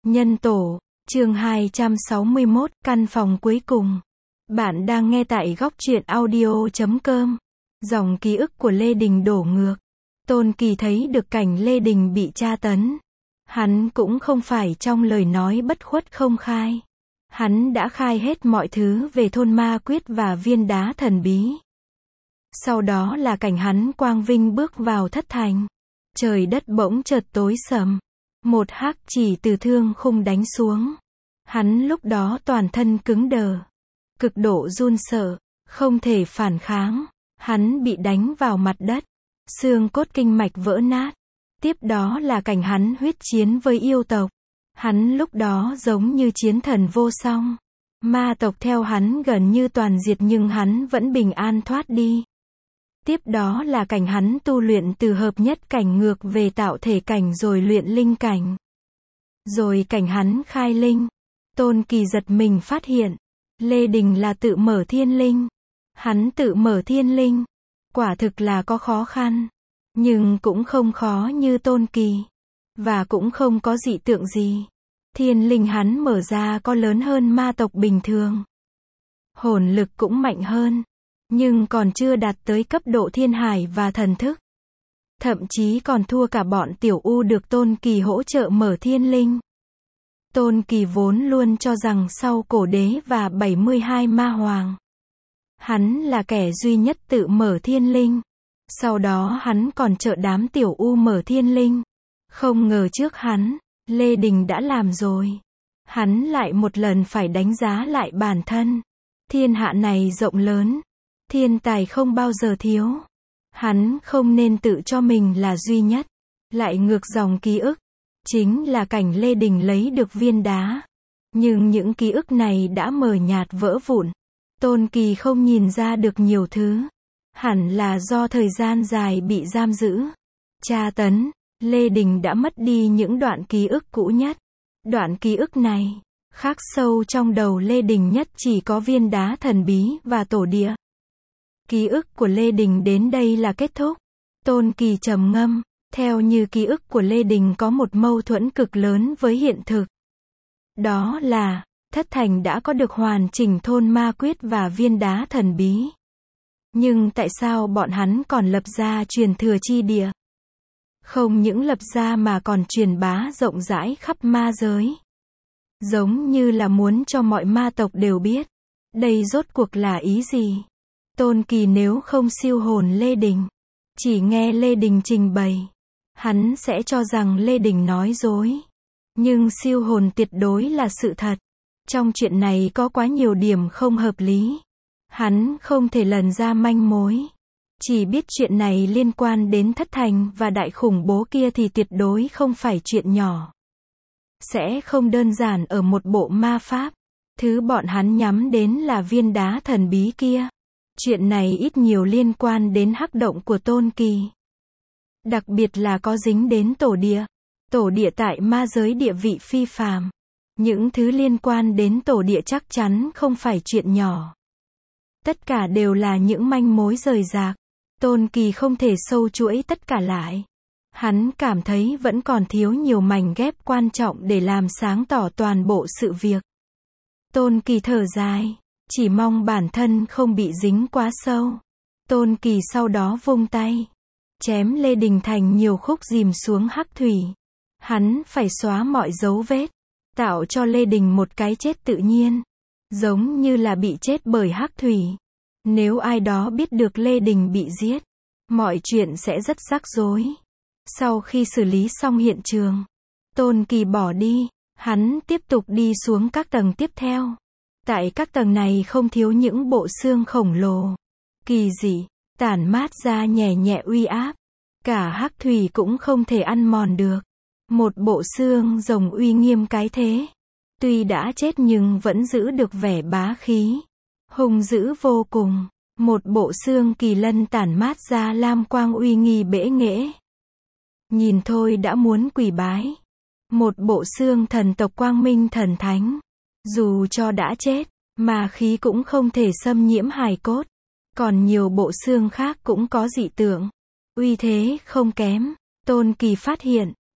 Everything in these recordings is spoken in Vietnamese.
Nhân tổ, chương 261, căn phòng cuối cùng. Bạn đang nghe tại góc truyện audio.com. Dòng ký ức của Lê Đình đổ ngược. Tôn Kỳ thấy được cảnh Lê Đình bị tra tấn. Hắn cũng không phải trong lời nói bất khuất không khai. Hắn đã khai hết mọi thứ về thôn ma quyết và viên đá thần bí. Sau đó là cảnh hắn quang vinh bước vào thất thành. Trời đất bỗng chợt tối sầm. Một hắc chỉ từ thương khung đánh xuống. Hắn lúc đó toàn thân cứng đờ. Cực độ run sợ, không thể phản kháng. Hắn bị đánh vào mặt đất. Xương cốt kinh mạch vỡ nát. Tiếp đó là cảnh hắn huyết chiến với yêu tộc. Hắn lúc đó giống như chiến thần vô song. Ma tộc theo hắn gần như toàn diệt nhưng hắn vẫn bình an thoát đi. Tiếp đó là cảnh hắn tu luyện từ hợp nhất cảnh ngược về tạo thể cảnh rồi luyện linh cảnh. Rồi cảnh hắn khai linh. Tôn Kỳ giật mình phát hiện. Lê Đình là tự mở thiên linh. Hắn tự mở thiên linh. Quả thực là có khó khăn. Nhưng cũng không khó như Tôn Kỳ. Và cũng không có dị tượng gì. Thiên linh hắn mở ra có lớn hơn ma tộc bình thường. Hồn lực cũng mạnh hơn. Nhưng còn chưa đạt tới cấp độ thiên hải và thần thức. Thậm chí còn thua cả bọn tiểu u được Tôn Kỳ hỗ trợ mở thiên linh. Tôn Kỳ vốn luôn cho rằng sau cổ đế và 72 ma hoàng, hắn là kẻ duy nhất tự mở thiên linh. Sau đó hắn còn trợ đám tiểu u mở thiên linh. Không ngờ trước hắn, Lê Đình đã làm rồi. Hắn lại một lần phải đánh giá lại bản thân. Thiên hạ này rộng lớn. Thiên tài không bao giờ thiếu. Hắn không nên tự cho mình là duy nhất. Lại ngược dòng ký ức. Chính là cảnh Lê Đình lấy được viên đá. Nhưng những ký ức này đã mờ nhạt vỡ vụn. Tôn Kỳ không nhìn ra được nhiều thứ. Hẳn là do thời gian dài bị giam giữ. Tra tấn. Lê Đình đã mất đi những đoạn ký ức cũ nhất. Đoạn ký ức này, khắc sâu trong đầu Lê Đình nhất chỉ có viên đá thần bí và tổ địa. Ký ức của Lê Đình đến đây là kết thúc. Tôn Kỳ trầm ngâm. Theo như ký ức của Lê Đình có một mâu thuẫn cực lớn với hiện thực. Đó là, thất thành đã có được hoàn chỉnh thôn ma quyết và viên đá thần bí. Nhưng tại sao bọn hắn còn lập ra truyền thừa chi địa? Không những lập ra mà còn truyền bá rộng rãi khắp ma giới. Giống như là muốn cho mọi ma tộc đều biết. Đây rốt cuộc là ý gì? Tôn Kỳ nếu không siêu hồn Lê Đình, chỉ nghe Lê Đình trình bày, hắn sẽ cho rằng Lê Đình nói dối. Nhưng siêu hồn tuyệt đối là sự thật. Trong chuyện này có quá nhiều điểm không hợp lý. Hắn không thể lần ra manh mối. Chỉ biết chuyện này liên quan đến thất thành và đại khủng bố kia thì tuyệt đối không phải chuyện nhỏ. Sẽ không đơn giản ở một bộ ma pháp. Thứ bọn hắn nhắm đến là viên đá thần bí kia. Chuyện này ít nhiều liên quan đến hắc động của Tôn Kỳ. Đặc biệt là có dính đến tổ địa. Tổ địa tại ma giới địa vị phi phàm. Những thứ liên quan đến tổ địa chắc chắn không phải chuyện nhỏ. Tất cả đều là những manh mối rời rạc. Tôn Kỳ không thể sâu chuỗi tất cả lại. Hắn cảm thấy vẫn còn thiếu nhiều mảnh ghép quan trọng để làm sáng tỏ toàn bộ sự việc. Tôn Kỳ thở dài. Chỉ mong bản thân không bị dính quá sâu. Tôn Kỳ sau đó vung tay. Chém Lê Đình thành nhiều khúc dìm xuống hắc thủy. Hắn phải xóa mọi dấu vết. Tạo cho Lê Đình một cái chết tự nhiên. Giống như là bị chết bởi hắc thủy. Nếu ai đó biết được Lê Đình bị giết, mọi chuyện sẽ rất rắc rối. Sau khi xử lý xong hiện trường, Tôn Kỳ bỏ đi. Hắn tiếp tục đi xuống các tầng tiếp theo. Tại các tầng này không thiếu những bộ xương khổng lồ, kỳ dị, tản mát ra nhẹ nhẹ uy áp. Cả hắc thủy cũng không thể ăn mòn được. Một bộ xương rồng uy nghiêm cái thế. Tuy đã chết nhưng vẫn giữ được vẻ bá khí. Hung dữ vô cùng. Một bộ xương kỳ lân tản mát ra lam quang uy nghi bẽ nghễ. Nhìn thôi đã muốn quỳ bái. Một bộ xương thần tộc quang minh thần thánh. Dù cho đã chết, mà khí cũng không thể xâm nhiễm hài cốt. Còn nhiều bộ xương khác cũng có dị tượng. Uy thế không kém. Tôn Kỳ phát hiện,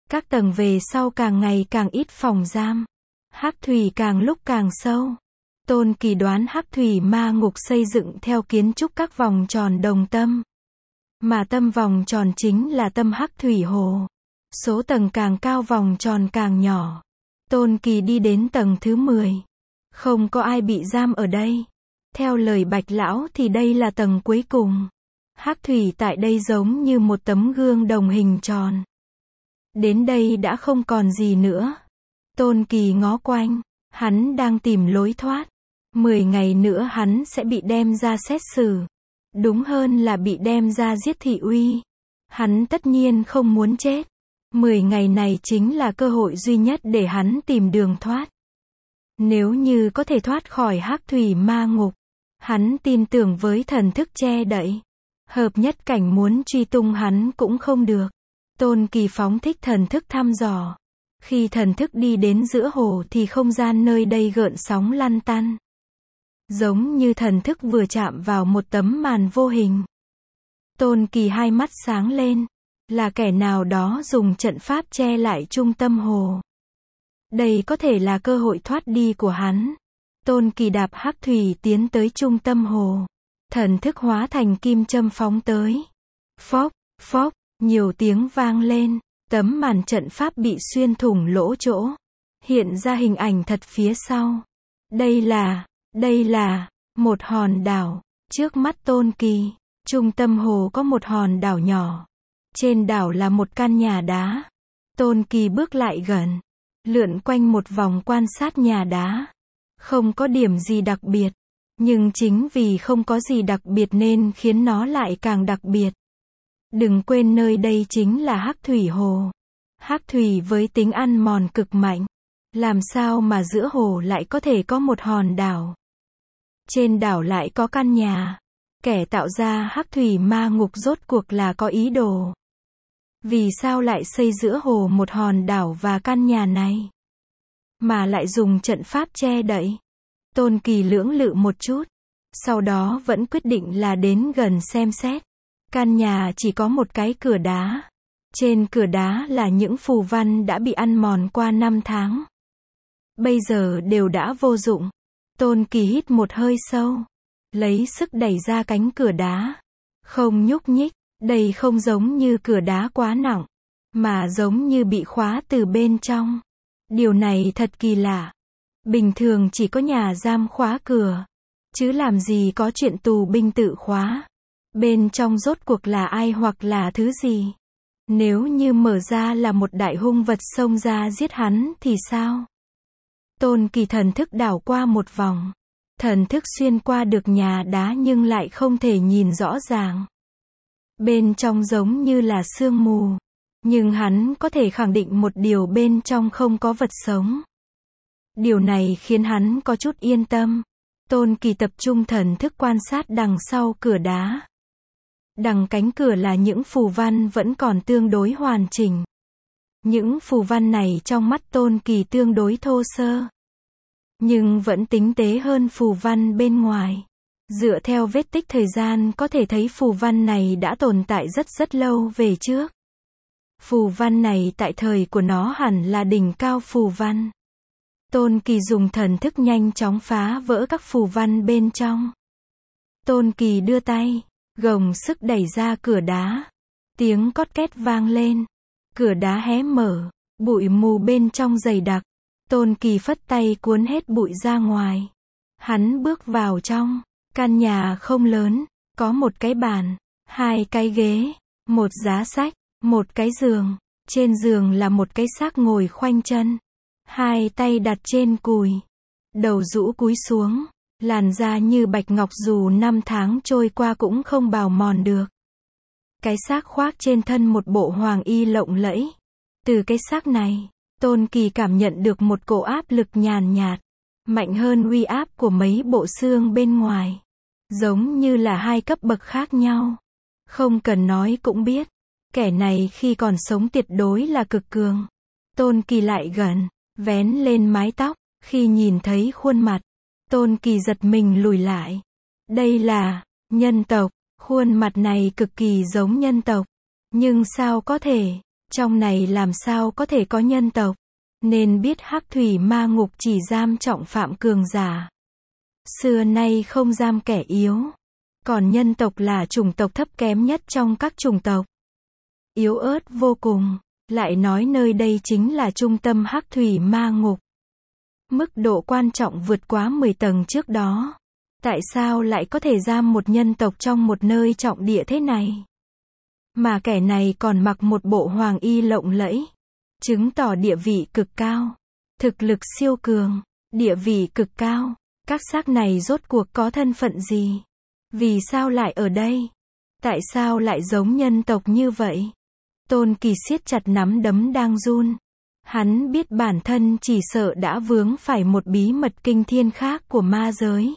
Các tầng về sau càng ngày càng ít phòng giam. Hắc thủy càng lúc càng sâu. Tôn Kỳ đoán Hắc thủy ma ngục xây dựng theo kiến trúc các vòng tròn đồng tâm. Mà tâm vòng tròn chính là tâm Hắc thủy hồ. Số tầng càng cao vòng tròn càng nhỏ. Tôn Kỳ đi đến tầng thứ 10. Không có ai bị giam ở đây. Theo lời Bạch Lão thì đây là tầng cuối cùng. Hắc thủy tại đây giống như một tấm gương đồng hình tròn. Đến đây đã không còn gì nữa. Tôn Kỳ ngó quanh. Hắn đang tìm lối thoát. 10 ngày nữa hắn sẽ bị đem ra xét xử. Đúng hơn là bị đem ra giết thị uy. Hắn tất nhiên không muốn chết. 10 ngày này chính là cơ hội duy nhất để hắn tìm đường thoát. Nếu như có thể thoát khỏi Hắc thủy ma ngục, hắn tin tưởng với thần thức che đậy. Hợp nhất cảnh muốn truy tung hắn cũng không được. Tôn Kỳ phóng thích thần thức thăm dò. Khi thần thức đi đến giữa hồ thì không gian nơi đây gợn sóng lăn tăn. Giống như thần thức vừa chạm vào một tấm màn vô hình. Tôn Kỳ hai mắt sáng lên. Là kẻ nào đó dùng trận pháp che lại trung tâm hồ. Đây có thể là cơ hội thoát đi của hắn. Tôn Kỳ đạp Hắc thủy tiến tới trung tâm hồ. Thần thức hóa thành kim châm phóng tới. Phốc, phốc, nhiều tiếng vang lên. Tấm màn trận pháp bị xuyên thủng lỗ chỗ. Hiện ra hình ảnh thật phía sau. Đây là một hòn đảo. Trước mắt Tôn Kỳ, trung tâm hồ có một hòn đảo nhỏ. Trên đảo là một căn nhà đá. Tôn Kỳ bước lại gần. Lượn quanh một vòng quan sát nhà đá. Không có điểm gì đặc biệt. Nhưng chính vì không có gì đặc biệt nên khiến nó lại càng đặc biệt. Đừng quên nơi đây chính là Hắc thủy hồ. Hắc thủy với tính ăn mòn cực mạnh. Làm sao mà giữa hồ lại có thể có một hòn đảo? Trên đảo lại có căn nhà. Kẻ tạo ra Hắc thủy ma ngục rốt cuộc là có ý đồ. Vì sao lại xây giữa hồ một hòn đảo và căn nhà này? Mà lại dùng trận pháp che đậy. Tôn Kỳ lưỡng lự một chút. Sau đó vẫn quyết định là đến gần xem xét. Căn nhà chỉ có một cái cửa đá. Trên cửa đá là những phù văn đã bị ăn mòn qua 5 tháng. Bây giờ đều đã vô dụng. Tôn Kỳ hít một hơi sâu. Lấy sức đẩy ra cánh cửa đá. Không nhúc nhích. Đây không giống như cửa đá quá nặng. Mà giống như bị khóa từ bên trong. Điều này thật kỳ lạ. Bình thường chỉ có nhà giam khóa cửa. Chứ làm gì có chuyện tù binh tự khóa. Bên trong rốt cuộc là ai hoặc là thứ gì? Nếu như mở ra là một đại hung vật xông ra giết hắn thì sao? Tôn Kỳ thần thức đảo qua một vòng. Thần thức xuyên qua được nhà đá nhưng lại không thể nhìn rõ ràng. Bên trong giống như là sương mù. Nhưng hắn có thể khẳng định một điều bên trong không có vật sống. Điều này khiến hắn có chút yên tâm. Tôn Kỳ tập trung thần thức quan sát đằng sau cửa đá. Đằng cánh cửa là những phù văn vẫn còn tương đối hoàn chỉnh. Những phù văn này trong mắt Tôn Kỳ tương đối thô sơ. Nhưng vẫn tinh tế hơn phù văn bên ngoài. Dựa theo vết tích thời gian có thể thấy phù văn này đã tồn tại rất lâu về trước. Phù văn này tại thời của nó hẳn là đỉnh cao phù văn. Tôn Kỳ dùng thần thức nhanh chóng phá vỡ các phù văn bên trong. Tôn Kỳ đưa tay, gồng sức đẩy ra cửa đá. Tiếng cót két vang lên. Cửa đá hé mở, bụi mù bên trong dày đặc. Tôn Kỳ phất tay cuốn hết bụi ra ngoài. Hắn bước vào trong. Căn nhà không lớn, có một cái bàn, 2 cái ghế, một giá sách, một cái giường. Trên giường là một cái xác ngồi khoanh chân. 2 tay đặt trên cùi. Đầu rũ cúi xuống. Làn da như bạch ngọc dù 5 tháng trôi qua cũng không bào mòn được. Cái xác khoác trên thân một bộ hoàng y lộng lẫy. Từ cái xác này, Tôn Kỳ cảm nhận được một cỗ áp lực nhàn nhạt. Mạnh hơn uy áp của mấy bộ xương bên ngoài. Giống như là 2 cấp bậc khác nhau. Không cần nói cũng biết. Kẻ này khi còn sống tuyệt đối là cực cường. Tôn Kỳ lại gần, vén lên mái tóc. Khi nhìn thấy khuôn mặt, Tôn Kỳ giật mình lùi lại. Đây là nhân tộc. Khuôn mặt này cực kỳ giống nhân tộc. Nhưng sao có thể? Trong này làm sao có thể có nhân tộc? Nên biết Hắc Thủy Ma Ngục chỉ giam trọng phạm cường giả. Xưa nay không giam kẻ yếu. Còn nhân tộc là chủng tộc thấp kém nhất trong các chủng tộc. Yếu ớt vô cùng. Lại nói nơi đây chính là trung tâm Hắc Thủy Ma Ngục. Mức độ quan trọng vượt quá 10 tầng trước đó. Tại sao lại có thể giam một nhân tộc trong một nơi trọng địa thế này? Mà kẻ này còn mặc một bộ hoàng y lộng lẫy. Chứng tỏ địa vị cực cao. Thực lực siêu cường. Địa vị cực cao. Các xác này rốt cuộc có thân phận gì? Vì sao lại ở đây? Tại sao lại giống nhân tộc như vậy? Tôn Kỳ siết chặt nắm đấm đang run. Hắn biết bản thân chỉ sợ đã vướng phải một bí mật kinh thiên khác của ma giới.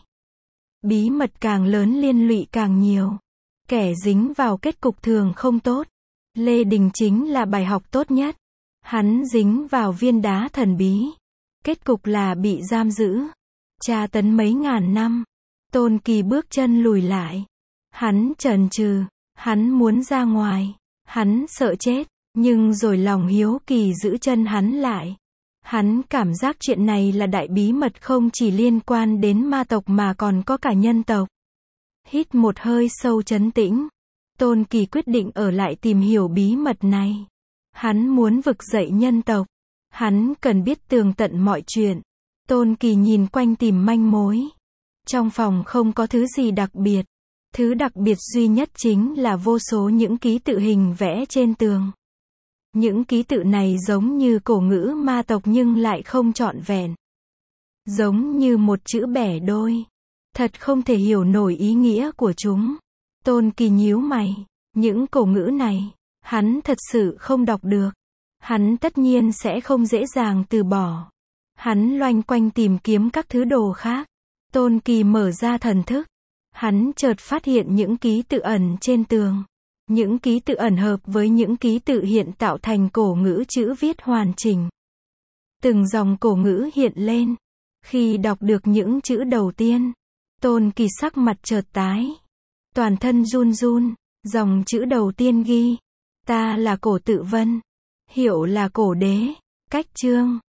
Bí mật càng lớn liên lụy càng nhiều. Kẻ dính vào kết cục thường không tốt. Lê Đình chính là bài học tốt nhất. Hắn dính vào viên đá thần bí. Kết cục là bị giam giữ. Tra tấn mấy ngàn năm. Tôn Kỳ bước chân lùi lại. Hắn chần chừ. Hắn muốn ra ngoài. Hắn sợ chết. Nhưng rồi lòng hiếu kỳ giữ chân hắn lại. Hắn cảm giác chuyện này là đại bí mật không chỉ liên quan đến ma tộc mà còn có cả nhân tộc. Hít một hơi sâu trấn tĩnh. Tôn Kỳ quyết định ở lại tìm hiểu bí mật này. Hắn muốn vực dậy nhân tộc. Hắn cần biết tường tận mọi chuyện. Tôn Kỳ nhìn quanh tìm manh mối. Trong phòng không có thứ gì đặc biệt. Thứ đặc biệt duy nhất chính là vô số những ký tự hình vẽ trên tường. Những ký tự này giống như cổ ngữ ma tộc nhưng lại không trọn vẹn. Giống như một chữ bẻ đôi. Thật không thể hiểu nổi ý nghĩa của chúng. Tôn Kỳ nhíu mày. Những cổ ngữ này, hắn thật sự không đọc được. Hắn tất nhiên sẽ không dễ dàng từ bỏ. Hắn loanh quanh tìm kiếm các thứ đồ khác. Tôn Kỳ mở ra thần thức. Hắn chợt phát hiện những ký tự ẩn trên tường. Những ký tự ẩn hợp với những ký tự hiện tạo thành cổ ngữ chữ viết hoàn chỉnh. Từng dòng cổ ngữ hiện lên. Khi đọc được những chữ đầu tiên, Tôn Kỳ sắc mặt chợt tái. Toàn thân run run. Dòng chữ đầu tiên ghi. Ta là Cổ Tự Vân. Hiệu là Cổ Đế. Cách Chương.